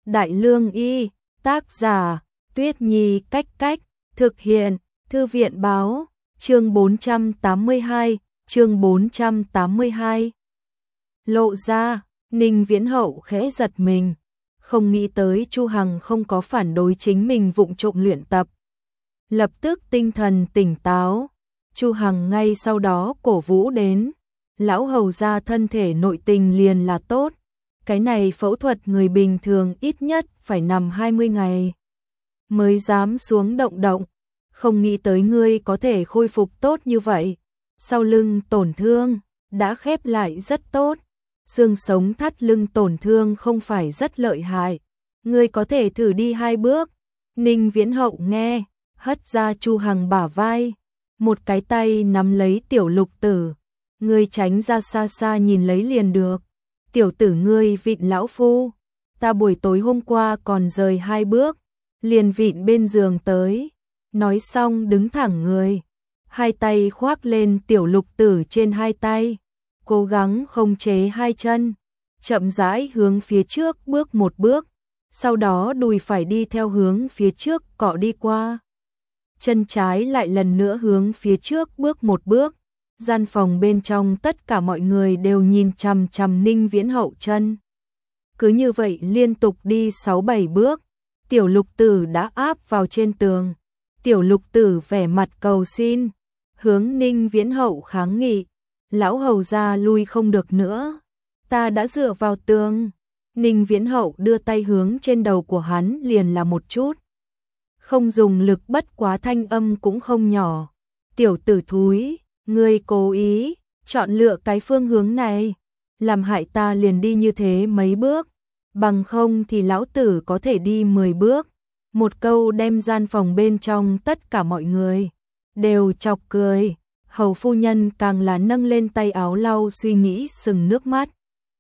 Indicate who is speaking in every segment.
Speaker 1: Đại Lương Y, tác giả, Tuyết Nhi Cách Cách, thực hiện, Thư viện báo, chương 482, chương 482. Lộ ra, Ninh Viễn Hậu khẽ giật mình, không nghĩ tới Chu Hằng không có phản đối chính mình vụng trộm luyện tập. Lập tức tinh thần tỉnh táo, Chu Hằng ngay sau đó cổ vũ đến, lão hầu gia thân thể nội tình liền là tốt, cái này phẫu thuật người bình thường ít nhất phải nằm 20 ngày mới dám xuống động, không nghĩ tới ngươi có thể khôi phục tốt như vậy, sau lưng tổn thương đã khép lại rất tốt, xương sống thắt lưng tổn thương không phải rất lợi hại, ngươi có thể thử đi 2 bước. Ninh Viễn Hậu nghe, hất ra Chu Hằng bả vai, một cái tay nắm lấy Tiểu Lục Tử, ngươi tránh ra xa xa nhìn lấy liền được. Tiểu tử ngươi vịn lão phu, ta buổi tối hôm qua còn rời 2 bước, liền vịn bên giường tới. Nói xong đứng thẳng người, hai tay khoác lên Tiểu Lục Tử trên hai tay, cố gắng khống chế hai chân, chậm rãi hướng phía trước bước 1 bước, sau đó đùi phải đi theo hướng phía trước cọ đi qua. Chân trái lại lần nữa hướng phía trước bước 1 bước. Gian phòng bên trong tất cả mọi người đều nhìn chằm chằm Ninh Viễn Hậu chân. Cứ như vậy liên tục đi 6-7 bước, Tiểu Lục Tử đã áp vào trên tường. Tiểu Lục Tử vẻ mặt cầu xin, hướng Ninh Viễn Hậu kháng nghị, lão hầu gia lui không được nữa, ta đã dựa vào tường. Ninh Viễn Hậu đưa tay hướng trên đầu của hắn liền là một chút. Không dùng lực, bất quá thanh âm cũng không nhỏ. Tiểu tử thúi, ngươi cố ý chọn lựa cái phương hướng này, làm hại ta liền đi như thế mấy bước, bằng không thì lão tử có thể đi 10 bước. Một câu đem gian phòng bên trong tất cả mọi người đều chọc cười, hầu phu nhân càng là nâng lên tay áo lau suy nghĩ sừng nước mắt.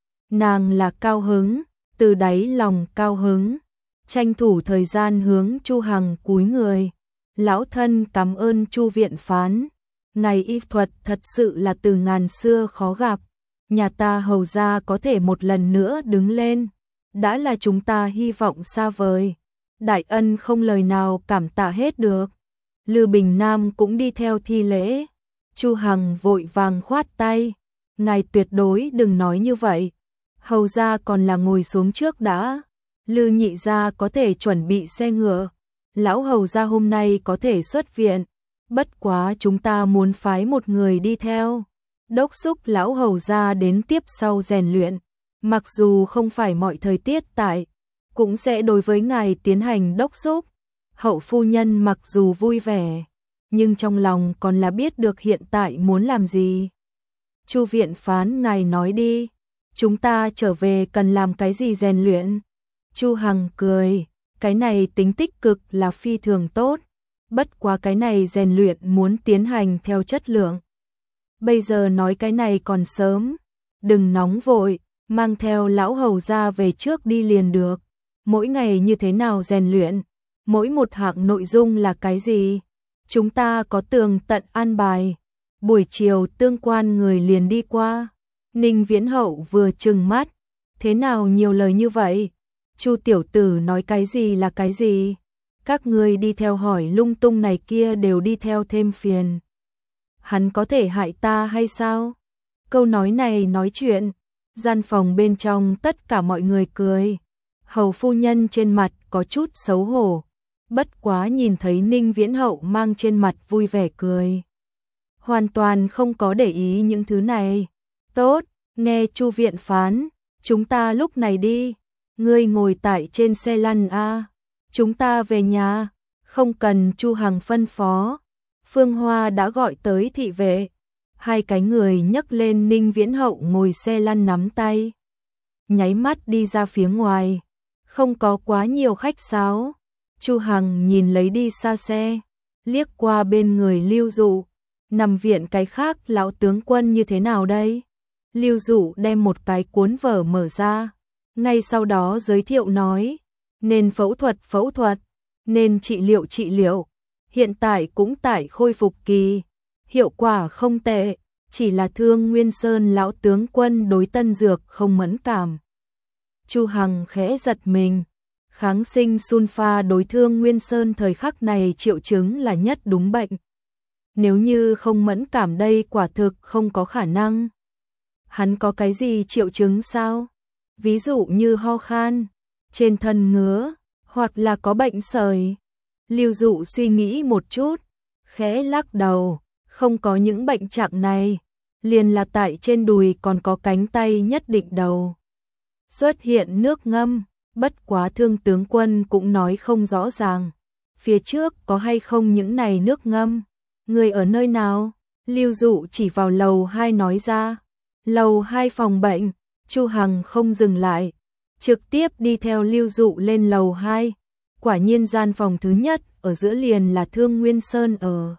Speaker 1: Nàng là cao hứng, từ đáy lòng cao hứng, tranh thủ thời gian hướng Chu Hằng cúi người. Lão thân cảm ơn Chu viện phán, ngài y thuật thật sự là từ ngàn xưa khó gặp, nhà ta hầu gia có thể một lần nữa đứng lên, đã là chúng ta hy vọng xa vời. Đại ân không lời nào cảm tạ hết được. Lư Bình Nam cũng đi theo thi lễ. Chu Hằng vội vàng khoát tay, ngài tuyệt đối đừng nói như vậy, hầu gia còn là ngồi xuống trước đã. Lư nhị gia có thể chuẩn bị xe ngựa, lão hầu gia hôm nay có thể xuất viện, bất quá chúng ta muốn phái một người đi theo, đốc xúc lão hầu gia đến tiếp sau rèn luyện, mặc dù không phải mọi thời tiết tại, cũng sẽ đối với ngài tiến hành đốc xúc. Hậu phu nhân mặc dù vui vẻ, nhưng trong lòng còn là biết được hiện tại muốn làm gì. Chu viện phán, ngài nói đi, chúng ta trở về cần làm cái gì rèn luyện? Chu Hằng cười, cái này tính tích cực là phi thường tốt, bất quá cái này rèn luyện muốn tiến hành theo chất lượng. Bây giờ nói cái này còn sớm, đừng nóng vội, mang theo lão hầu gia về trước đi liền được. Mỗi ngày như thế nào rèn luyện, mỗi một hạng nội dung là cái gì, chúng ta có tường tận an bài, buổi chiều tương quan người liền đi qua. Ninh Viễn Hậu vừa trừng mắt, thế nào nhiều lời như vậy, Chu tiểu tử nói cái gì là cái gì, các ngươi đi theo hỏi lung tung này kia đều đi theo thêm phiền. Hắn có thể hại ta hay sao? Câu nói này nói chuyện, gian phòng bên trong tất cả mọi người cười. Hầu phu nhân trên mặt có chút xấu hổ, bất quá nhìn thấy Ninh Viễn Hậu mang trên mặt vui vẻ cười, hoàn toàn không có để ý những thứ này. Tốt, nghe Chu viện phán, chúng ta lúc này đi, ngươi ngồi tại trên xe lăn a, chúng ta về nhà, không cần Chu Hằng phân phó. Phương Hoa đã gọi tới thị vệ, hai cái người nhấc lên Ninh Viễn Hậu ngồi xe lăn nắm tay, nháy mắt đi ra phía ngoài. Không có quá nhiều khách sáo. Chu Hằng nhìn lấy đi xa xe, liếc qua bên người Lưu Dụ, nằm viện cái khác lão tướng quân như thế nào đây? Lưu Dụ đem một cái cuốn vở mở ra, ngay sau đó giới thiệu nói, nên phẫu thuật, nên trị liệu, hiện tại cũng tại khôi phục kỳ, hiệu quả không tệ, chỉ là Thương Nguyên Sơn lão tướng quân đối tân dược không mẫn cảm. Chu Hằng khẽ giật mình, Kháng sinh sulfa đối Thương Nguyên Sơn thời khắc này triệu chứng là nhất đúng bệnh. Nếu như không mẫn cảm đây quả thực không có khả năng. Hắn có cái gì triệu chứng sao? Ví dụ như ho khan, trên thân ngứa, hoặc là có bệnh sởi. Lưu Dụ suy nghĩ một chút, khẽ lắc đầu, không có những bệnh trạng này, liền là tại trên đùi còn có cánh tay nhất định đầu. Xuất hiện nước ngâm, bất quá Thương tướng quân cũng nói không rõ ràng. Phía trước có hay không những này nước ngâm? Người ở nơi nào? Lưu Dụ chỉ vào lầu 2 nói ra. Lầu 2 phòng bệnh, Chu Hằng không dừng lại, trực tiếp đi theo Lưu Dụ lên lầu 2. Quả nhiên gian phòng thứ nhất ở giữa liền là Thương Nguyên Sơn ở.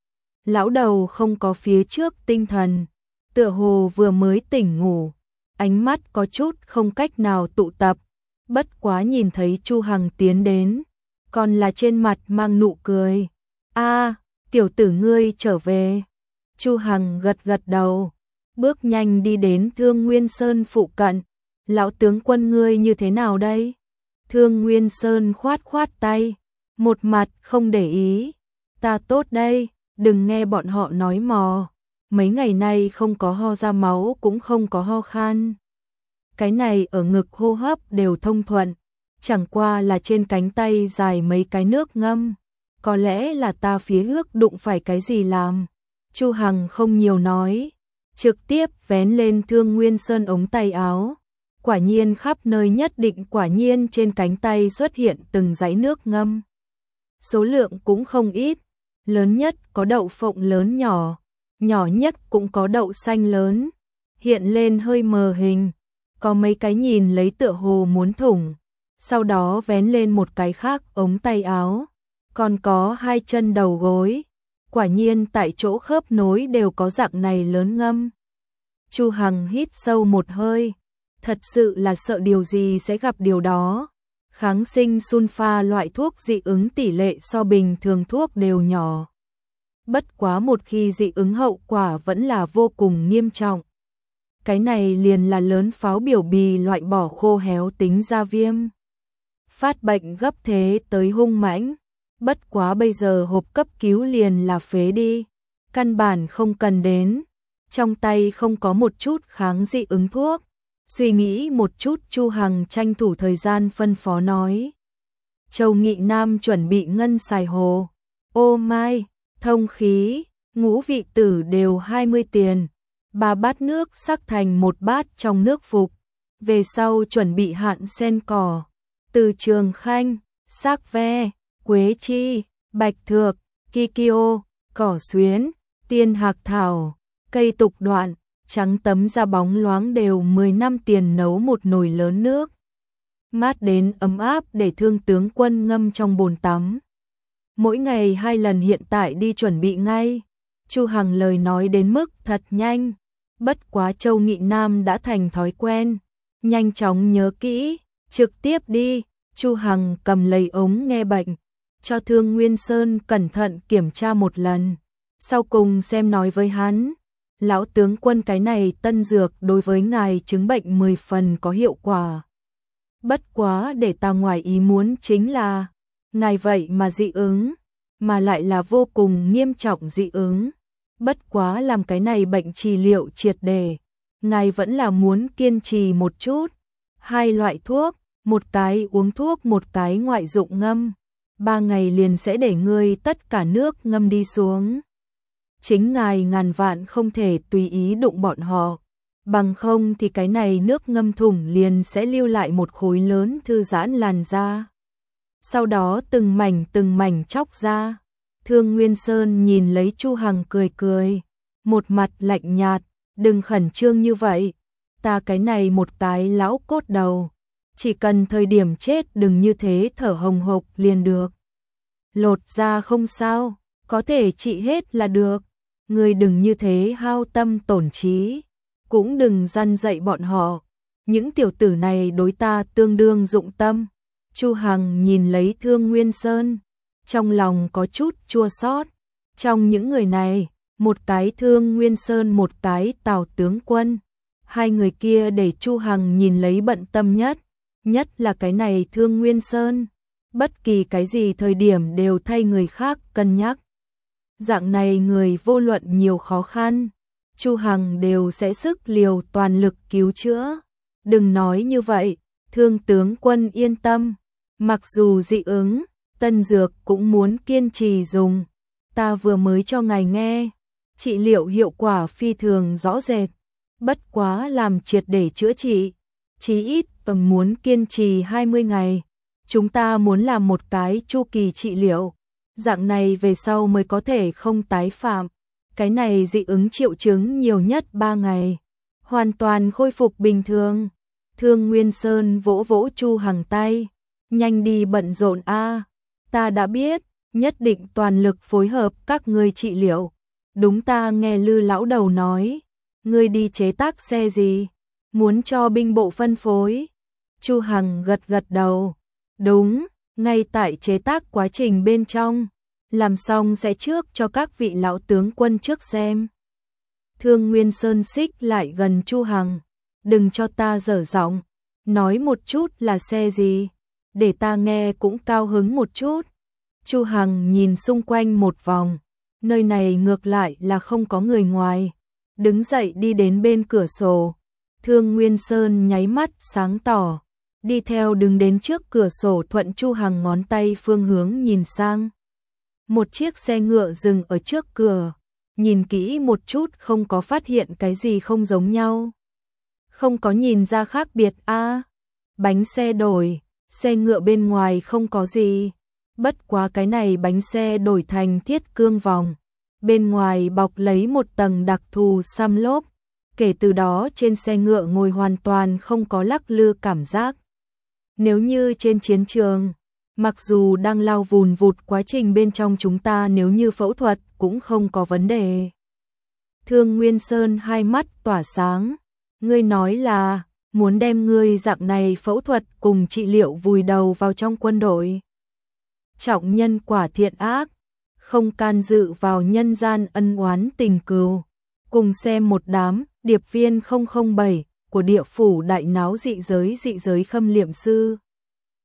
Speaker 1: Lão đầu không có phía trước tinh thần, tựa hồ vừa mới tỉnh ngủ, ánh mắt có chút không cách nào tụ tập, bất quá nhìn thấy Chu Hằng tiến đến, còn là trên mặt mang nụ cười. A, tiểu tử ngươi trở về. Chu Hằng gật gật đầu, bước nhanh đi đến Thương Nguyên Sơn phụ cận. Lão tướng quân ngươi như thế nào đây? Thương Nguyên Sơn khoát khoát tay, một mặt không để ý. Ta tốt đây, đừng nghe bọn họ nói mò. Mấy ngày nay không có ho ra máu cũng không có ho khan. Cái này ở ngực hô hấp đều thông thuận, chẳng qua là trên cánh tay dài mấy cái nước ngâm. Có lẽ là ta phía trước đụng phải cái gì làm. Chu Hằng không nhiều nói, trực tiếp vén lên Thương Nguyên Sơn ống tay áo. Quả nhiên khắp nơi nhất định quả nhiên trên cánh tay xuất hiện từng dãy nước ngâm. Số lượng cũng không ít, lớn nhất có đậu phộng lớn nhỏ, nhỏ nhất cũng có đậu xanh lớn, hiện lên hơi mờ hình, có mấy cái nhìn lấy tựa hồ muốn thủng, sau đó vén lên một cái khác ống tay áo, còn có hai chân đầu gối, quả nhiên tại chỗ khớp nối đều có dạng này lớn ngâm. Chu Hằng hít sâu một hơi, thật sự là sợ điều gì sẽ gặp điều đó. Kháng sinh sulfa loại thuốc dị ứng tỷ lệ so bình thường thuốc đều nhỏ. Bất quá một khi dị ứng hậu quả vẫn là vô cùng nghiêm trọng. Cái này liền là lớn pháo biểu bì loại bỏ khô héo tính ra viêm. Phát bệnh gấp thế tới hung mãnh. Bất quá bây giờ hộp cấp cứu liền là phế đi. Căn bản không cần đến. Trong tay không có một chút kháng dị ứng thuốc. Suy nghĩ một chút Chu Hằng tranh thủ thời gian phân phó nói. Châu Nghị Nam chuẩn bị ngân xài hồ. Ô mai, thông khí, ngũ vị tử đều 20 tiền. 3 bát nước sắc thành một bát trong nước phục. Về sau chuẩn bị hạn sen cỏ. Từ Trường Khanh, Sắc Ve, Quế Chi, Bạch Thược, Kikio, cỏ xuyến, tiên hạc thảo, cây tục đoạn. Trắng tấm da bóng loáng đều 10 năm tiền nấu một nồi lớn nước. Mát đến ấm áp để Thương tướng quân ngâm trong bồn tắm. Mỗi ngày 2 lần hiện tại đi chuẩn bị ngay. Chu Hằng lời nói đến mức thật nhanh. Bất quá Châu Nghị Nam đã thành thói quen. Nhanh chóng nhớ kỹ, trực tiếp đi. Chu Hằng cầm lấy ống nghe bệnh. Cho Thương Nguyên Sơn cẩn thận kiểm tra một lần. Sau cùng xem nói với hắn. Lão tướng quân cái này tân dược đối với ngài chứng bệnh 10 phần có hiệu quả. Bất quá để ta ngoài ý muốn chính là, ngài vậy mà dị ứng, mà lại là vô cùng nghiêm trọng dị ứng. Bất quá làm cái này bệnh trị liệu triệt để, ngài vẫn là muốn kiên trì một chút. 2 loại thuốc, một cái uống thuốc một cái ngoại dụng ngâm. 3 ngày liền sẽ để ngươi tất cả nước ngâm đi xuống. Chính ngài ngàn vạn không thể tùy ý đụng bọn họ, bằng không thì cái này nước ngâm thủng liền sẽ lưu lại một khối lớn thư giãn làn da. Sau đó từng mảnh chóc ra. Thương Nguyên Sơn nhìn lấy Chu Hằng cười cười, một mặt lạnh nhạt, đừng khẩn trương như vậy, ta cái này một cái lão cốt đầu, chỉ cần thời điểm chết đừng như thế thở hồng hộc liền được. Lột da không sao, có thể trị hết là được. Ngươi đừng như thế hao tâm tổn trí, cũng đừng răn dạy bọn họ. Những tiểu tử này đối ta tương đương dụng tâm. Chu Hằng nhìn lấy Thương Nguyên Sơn, trong lòng có chút chua xót. Trong những người này, một cái Thương Nguyên Sơn một cái Tào tướng quân. 2 người kia để Chu Hằng nhìn lấy bận tâm nhất. nhất là cái này Thương Nguyên Sơn, bất kỳ cái gì thời điểm đều thay người khác cân nhắc. Dạng này người vô luận nhiều khó khăn, Chu Hằng đều sẽ sức liều toàn lực cứu chữa. Đừng nói như vậy, Thương tướng quân yên tâm, mặc dù dị ứng, tân dược cũng muốn kiên trì dùng. Ta vừa mới cho ngài nghe, trị liệu hiệu quả phi thường rõ rệt, bất quá làm triệt để chữa trị, chí ít muốn kiên trì 20 ngày. Chúng ta muốn làm một cái chu kỳ trị liệu, dạng này về sau mới có thể không tái phạm. Cái này dị ứng triệu chứng nhiều nhất 3 ngày, hoàn toàn khôi phục bình thường. Thương Nguyên Sơn vỗ vỗ Chu Hằng tay, nhanh đi bận rộn a, ta đã biết, nhất định toàn lực phối hợp các ngươi trị liệu. Đúng, ta nghe Lư lão đầu nói, ngươi đi chế tác xe gì, muốn cho binh bộ phân phối. Chu Hằng gật gật đầu, đúng, ngay tại chế tác quá trình bên trong, làm xong sẽ trước cho các vị lão tướng quân trước xem. Thương Nguyên Sơn xích lại gần Chu Hằng, đừng cho ta dở giọng, nói một chút là xe gì, để ta nghe cũng cao hứng một chút. Chu Hằng nhìn xung quanh một vòng, nơi này ngược lại là không có người ngoài, đứng dậy đi đến bên cửa sổ. Thương Nguyên Sơn nháy mắt sáng tỏ, đi theo đứng đến trước cửa sổ, thuận Chu Hằng ngón tay phương hướng nhìn sang. Một chiếc xe ngựa dừng ở trước cửa, nhìn kỹ một chút không có phát hiện cái gì không giống nhau. Không có nhìn ra khác biệt a. Bánh xe đổi, xe ngựa bên ngoài không có gì. Bất quá cái này bánh xe đổi thành thiết cương vòng, bên ngoài bọc lấy một tầng đặc thù xăm lốp. Kể từ đó trên xe ngựa ngồi hoàn toàn không có lắc lư cảm giác. Nếu như trên chiến trường, mặc dù đang lao vùn vụt quá trình bên trong, chúng ta nếu như phẫu thuật cũng không có vấn đề. Thương Nguyên Sơn hai mắt tỏa sáng, ngươi nói là muốn đem ngươi dạng này phẫu thuật cùng trị liệu vùi đầu vào trong quân đội. Trọng nhân quả thiện ác, không can dự vào nhân gian ân oán tình cừu. Cùng xem một đám điệp viên 007 của địa phủ đại náo dị giới khâm liệm sư.